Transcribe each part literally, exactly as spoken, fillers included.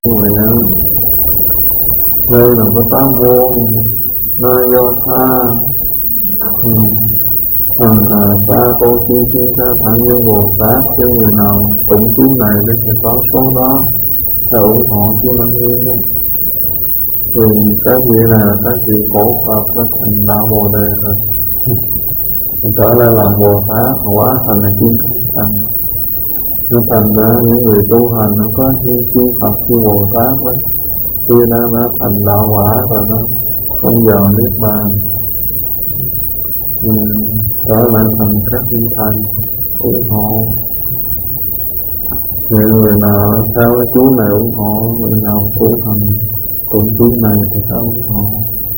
nguyện. Nơi nào có tám môn, nơi do tha ừ. Hằng hà ta cô chi chi ta thẳng dương Bồ Tát, cho người nào tụng chú này để sẽ có số đó theo ủng hộ chú Lăng Nghiêm đó. Thì các vị này là các vị cổ Phật đã thành đạo Bồ Đề rồi, mình trở lại làm Bồ Tát hóa thành là kim thành. Nó thành ra những người tu hành nó có như chư Phật như Bồ Tát đó, khi nó nó thành đạo quả rồi nó không giờ niết bàn, ừ, trở lại thành các vị thành ủng hộ. Những người nào theo cái chú này ủng hộ, người nào tu hành cũng chú này thì sao ủng hộ.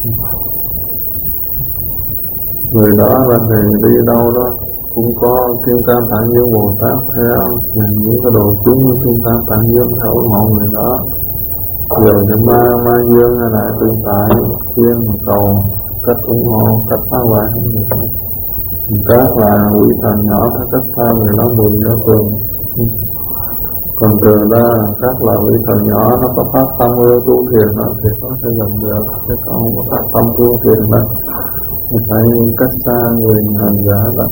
Người đó là thì đi đâu đó cũng có Kim Cang Tạng Dương Bồ Tát theo, những cái đồ chúng của Kim Cang Tạng Dương theo ủng hộ người đó. Giờ thì ma ma dương hay là tương tại khuyên cầu cách ủng hộ, cách phá hoại không được. Các là quỷ thần nhỏ các cách xa người đó mười nó thường. Còn trừ ra các là quỷ thần nhỏ nó có phát tâm ưa tu thiền nó thì có thể gần được, chứ không có phát tâm tu thiền đó mình phải cách xa người hành giả đó.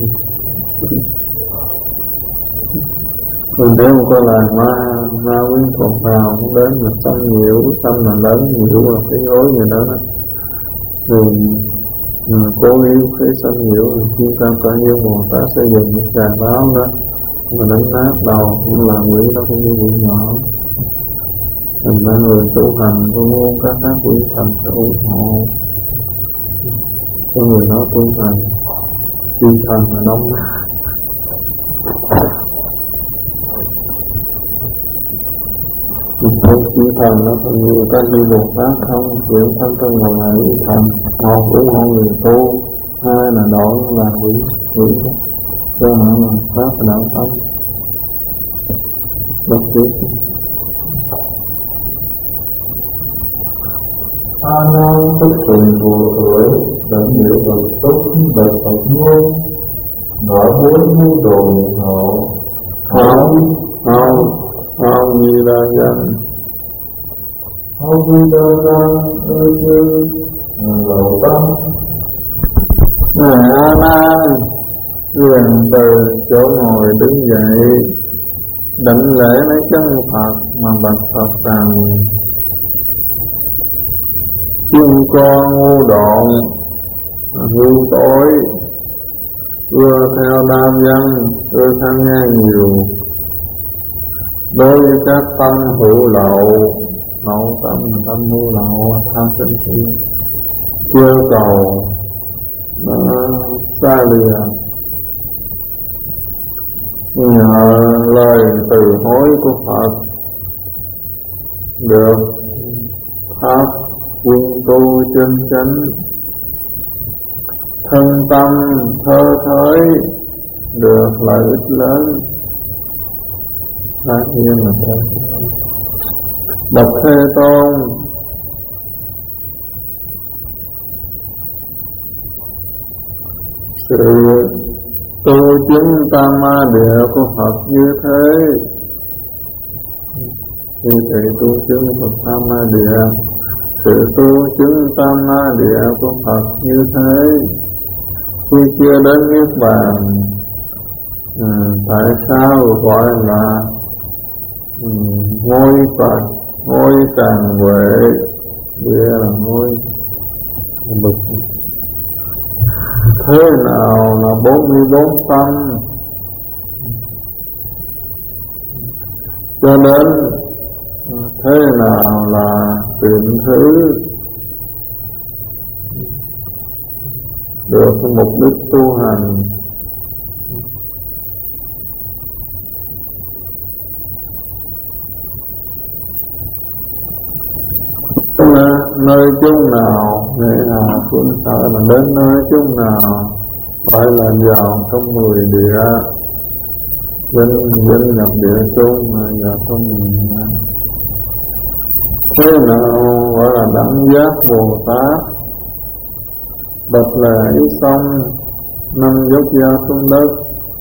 Còn nếu mà coi là ma ma quyến thuộc vào không đến mà sanh nhiều, tâm là lớn nhiều là cái gối người đó đó thì mà cố ý cái sanh nhiều thì Kim Cang Tạng Dương Bồ Tát sẽ dùng một trà báo đó mà đánh nát đầu, nhưng là quỷ đó không như quỷ nhỏ. Thành ra người tu hành cũng muốn các các quỷ thần sẽ ủng hộ cho người đó tu hành. Kim thần là đông Một chư thần nó còn nhiều các đi Bồ Tát không, chuyển thân thân ngồi lại quỷ thần. Một ủng hộ người tu, hai là đổi là quỷ quỷ đó. Cho họ là Pháp và đạo tâm. Đọc tiếp. A Nan tức trùng chùa tuổi, đảnh hiệu Phật túc, đợt Phật ngôn, nói bốn nhu đồ hộ, hỏi, hỏi, hỏi Di Đà Danh, hỏi Di Đà Danh, ơi chư, lậu tâm. Ngài A Nan liền từ chỗ ngồi đứng dậy, đảnh lễ mấy chân Phật mà bạch Phật rằng: chúng con ngu độn, ngu tối, ưa theo đam văn, ưa tham nghe nhiều, đối với các tâm hữu lậu, lậu tâm tâm hữu lậu tha sinh khí, chưa cầu nó xa lìa. Nhờ lời từ hối của Phật được pháp quân tu chân chánh, thân tâm thơ thới được lợi ích lớn. Phát nhiên là thế. Bậc Thế Tôn sự tu chứng tam ma địa của Phật như thế, như thế tu chứng Phật tam ma địa, sự tu chứng tam ma địa của Phật như thế, khi chưa đến niết bàn, ừ, tại sao gọi là ừ, ngôi Phật, ngôi tràng huệ, địa là ngôi bực. Thế nào là bốn mươi bốn tâm, cho đến thế nào là tiệm thứ, được mục đích tu hành. Nơi chung nào, nghĩa là cũng sợ là đến nơi chung nào phải là vào trong mười địa, dân dân nhập địa chung mà vào trong mười địa. Thế nào gọi là đẳng giác Bồ Tát, bạch là ý xong năm dốc gia xuống đất,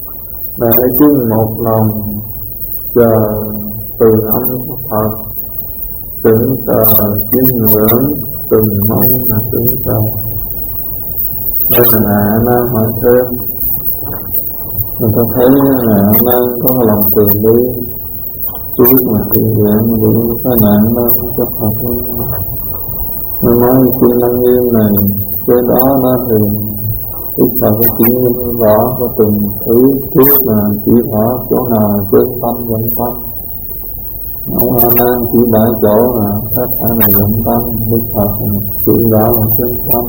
đại chứng một lòng chờ từ âm của Phật, tưởng tờ chiêm ngưỡng từng mong là tưởng tờ. Đây là Hạ Nan hỏi thêm, mình ta thấy là Hạ Nan có lòng từ bi, chú biết mà thiện nguyện bị tai nạn đó cho Phật. Nó nói chuyên năng nghiêm này, trên đó nó thì Đức Phật có chỉ minh rõ có từng thứ trước là chỉ rõ chỗ nào trên tâm dẫn tâm. Ông A Nan chỉ đại chỗ là các phải là dẫn tâm, Đức Phật chỉ rõ là trên tâm.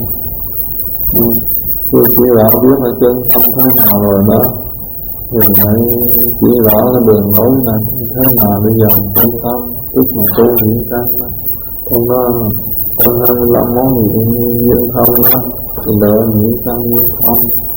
Chưa chỉ rõ biết là trên tâm thế nào rồi đó, thì phải chỉ rõ cái đường lối này thế nào bây giờ trên tâm, tức là tu hiện căn đó. Trong đó con hai mươi lăm món gì duyên không đó, thì đợi những căn duyên không.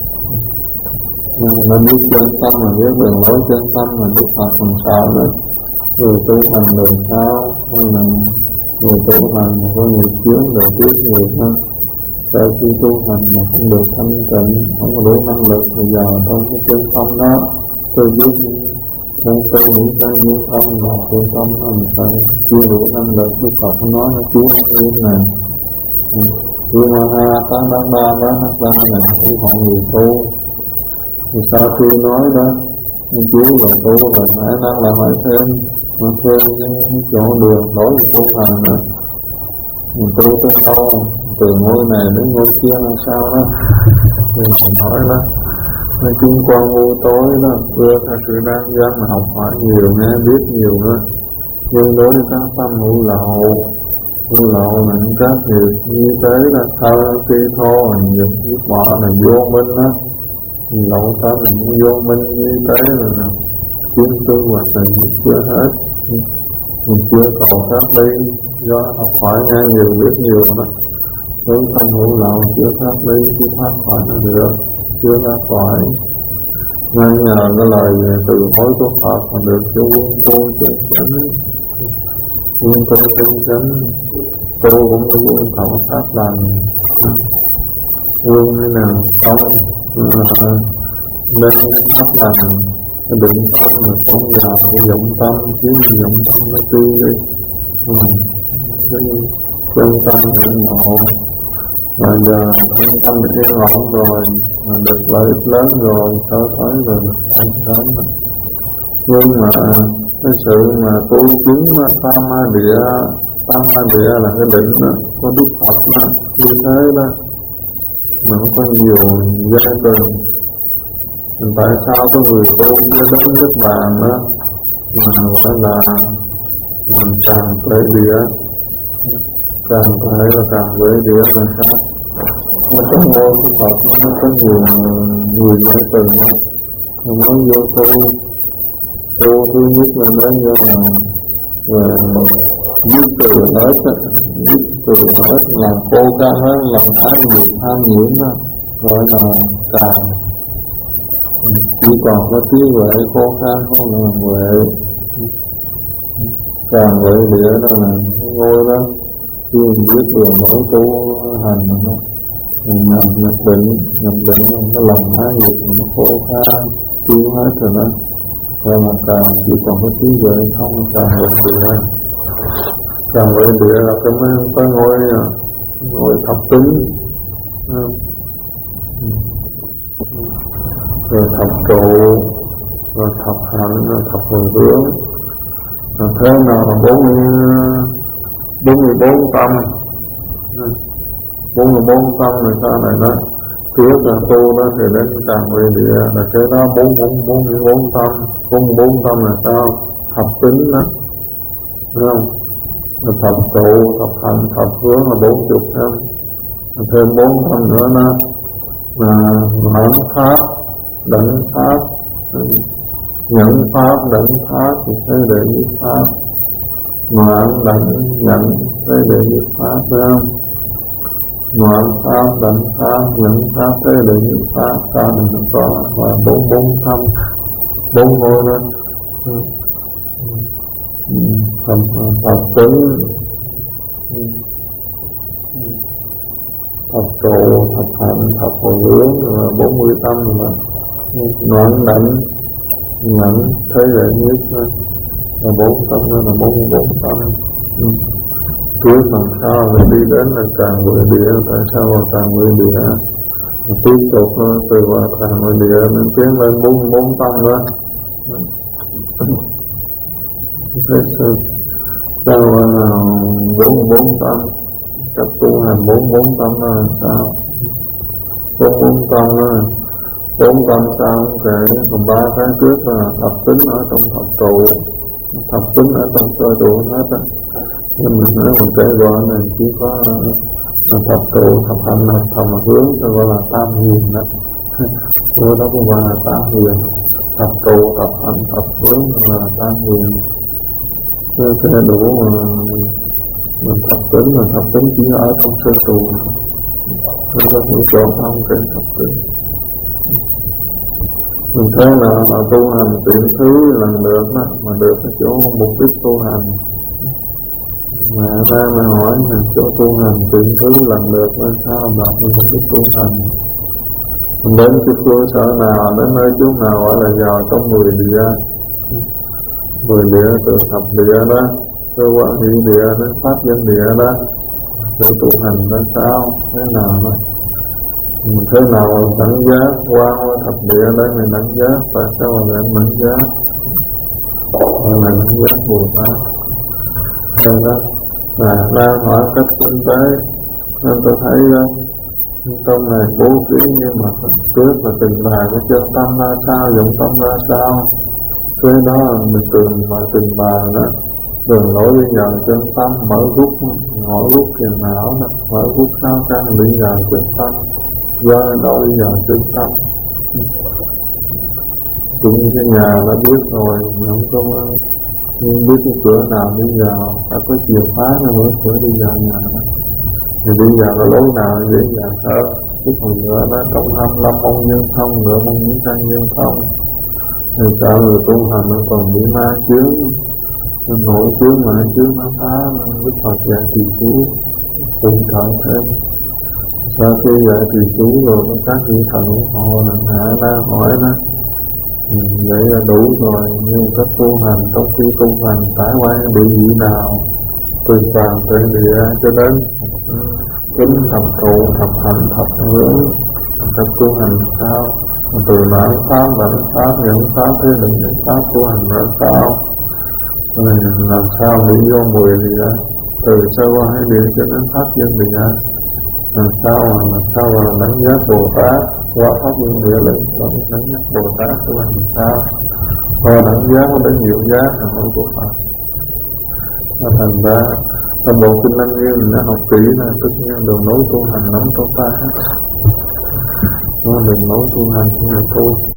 Nên biết chân tâm là biết đường lối chân tâm là Đức Phật làm sao đó. Người tu hành đường sao, hay là người tu hành có người chiến để biết người hơn. Tại khi tu hành mà không được thanh tịnh, không có đủ năng lực, bây giờ trong cái chân tâm đó, tôi biết nên tôi nghĩ chân duyên không là chân tâm nó mình phải chưa đủ năng lực. Đức Phật nói nó cứu duyên này. Duyên hai tám đáng ba bán hát ba này ủng hộ người tu. Thì sau khi nói đó, chú là tu rồi Hạ Nan là hỏi thêm, mà thêm cái chỗ đường lối tu hành nữa. Mình tu tới đâu, từ ngôi này đến ngôi kia là sao đó. Thì mình hỏi đó, nói chung quan vô tối đó, ưa theo sự đang dân học hỏi nhiều, nghe biết nhiều nữa. Nhưng đối với các tâm hữu lậu, hữu lậu là những các việc như thế là thơ, khi thô, những ít bỏ là vô minh đó. Lậu tâm là những vô minh như thế rồi nè, kiến tư hoặc là chưa hết. Mình chưa cầu khác đi, do học hỏi nghe nhiều biết nhiều đó. Nếu tâm hữu lậu chưa khác đi, chưa thoát khỏi nó được, chưa ra khỏi. Ngay nhờ cái lời từ hối của Phật mà được cho quân tu chân chánh. Quân tu chân chánh, tu cũng có quân thọ pháp lành. Quân như nào không nên pháp lành, định tâm mà không vào dụng tâm, chứ dụng tâm nó tiêu đi. Chân tâm để ngộ. Mà giờ thân tâm được yên ổn rồi, mà được lợi ích lớn rồi, sao tới rồi không đến. Nhưng mà cái sự mà tu chứng tam ma địa, tam ma địa là cái định đó, có Đức Phật đó, như thế đó, mà nó có nhiều giai đoạn. Tại sao có người tu với đến nước bàn đó, mà phải là mình càng thể địa, càng thể là càng về địa là sao? Nó có ngôi của Phật, nó có nhiều người nói từng đó. Nó nói vô tu, tu thứ nhất là nói vô là về giết từ hết, giết từ hết, làm cô ca hết, làm ái nghiệp tham nhiễm đó, gọi là càng. Chỉ còn có trí huệ cô ca không là huệ. Càng huệ địa đó là ngôi đó, khi mình biết đường lối tu hành nó mình nhập, nhập định, nhập định cái lòng ái nghiệp nó khô kha tiêu hết rồi đó. Rồi mà càng chỉ còn có trí huệ không, càng huệ địa. Càng huệ địa là cái mấy cái ngôi ngôi thập tính, rồi thập trụ, rồi thập hạnh, rồi thập hồi hướng. Rồi thế nào là bốn bốn mươi bốn tâm, bốn mươi bốn tâm rồi sao này đó. Trước là tu đó thì đến càng về địa là cái đó bốn bốn bốn mươi bốn tâm, bốn mươi bốn tâm là sao? Thập tính đó, thấy không? Rồi thập trụ, thập hạnh, thập hướng là bốn chục năm, thêm bốn tâm nữa đó là mãn pháp, đẳng pháp, nhận pháp, đẳng pháp thì thế đệ nhất pháp, mãn đẳng nhận thế đệ nhất pháp, phải không? Mãn pháp, đẳng pháp, nhận pháp, thế đệ nhất pháp, sao mình có và bốn bốn thăm, bốn ngôi đó, thập thập tính, thập trụ, thập hạnh, thập hồi hướng, rồi bốn mươi tâm rồi mà. Noãn đảnh nhận thế đệ nhất là bốn tâm, đó là bốn mươi bốn tâm. trước làm sao rồi đi đến là càng quỷ địa, tại sao vào càng quỷ địa, tiếp tục nó từ vào càng quỷ địa nên tiến lên bốn mươi bốn tâm đó. Thế sự sao là bốn mươi bốn tâm, cách tu hành bốn mươi bốn tâm là sao? Bốn mươi bốn tâm đó, bốn tâm sao không kể, còn ba cái trước là thập tính ở trong thập trụ, thập tính ở trong cơ trụ hết á. Nhưng mình nói một cái gọi này chỉ có thập trụ, thập hành, thập thầm hướng, tôi gọi là tam huyền đó. Tôi đó cũng gọi là tam huyền, thập trụ, thập hành, thập hướng là tam huyền. Thế thế đủ mà mình thập tính, mà thập tính chỉ ở trong cơ trụ, tôi có thể chọn không cái thập tính. Mình thấy là, là tu hành tiện thứ lần được đó, mà được cái chỗ mục đích tu hành. Mà ra là hỏi là chỗ tu hành tiện thứ lần được là sao mà mục đích tu hành. Mình đến cái cơ sở nào, đến nơi chỗ nào gọi là vào trong mười địa. Mười địa từ thập địa đó, cơ quan hỷ địa đến pháp dân địa đó. Chỗ tu hành là sao, thế nào đó. Thế nào đẳng giác qua thập địa đấy mình đẳng giác, tại sao mà lại đẳng giác, gọi là đẳng giác Bồ Tát. Thế đó là đang hỏi cách tinh tế, nên tôi thấy trong này bố trí nhưng mà trước là trình bày cái chân tâm ra sao, dụng tâm ra sao, cái đó mình từng mà trình bày đó. Đường lối đi vào chân tâm, mở rút ngõ rút thiền não đó, mở rút sao căn đi vào chân tâm, do đâu đi vào chân tâm. Cũng như cái nhà đã biết rồi, không có nhưng biết cái cửa nào đi vào, phải có chìa khóa nó mới cửa đi vào nhà đó. Thì đi vào cái lối nào dễ dàng hơn. Cái phần nữa đó trong hai mươi lăm môn nhân thông, nửa môn những căn nhân thông. Thì sao người tu hành nó còn bị ma chướng, nó nổi chướng mà nó chướng nó phá, nó Đức Phật dạy trì chú, cùng thở thêm. Sau khi dạy trì chú rồi nó các vị thần họ nặng hạ ra hỏi nó. Ừ, vậy là đủ rồi, nhưng cách tu hành trong khi tu hành trải qua địa vị nào, từ phàm tới địa cho đến kính thập trụ, thập hành, thập hướng, cách tu hành sao, từ bản pháp, bản pháp, nhận pháp, thế định nhận pháp, tu hành ra sao, ừ, làm sao đi vô mười địa, từ sơ qua hai địa cho đến pháp dân địa, làm sao mà làm sao mà đánh giá Bồ Tát qua pháp dân địa lên còn đánh giá Bồ Tát tu hành sao, qua đánh giá có đến nhiều giá là mỗi của Phật. Và thành ra trong bộ kinh Lăng Nghiêm mình đã học kỹ là tất nhiên đường lối tu hành nắm trong ta hết, nó đường lối tu hành của người tu.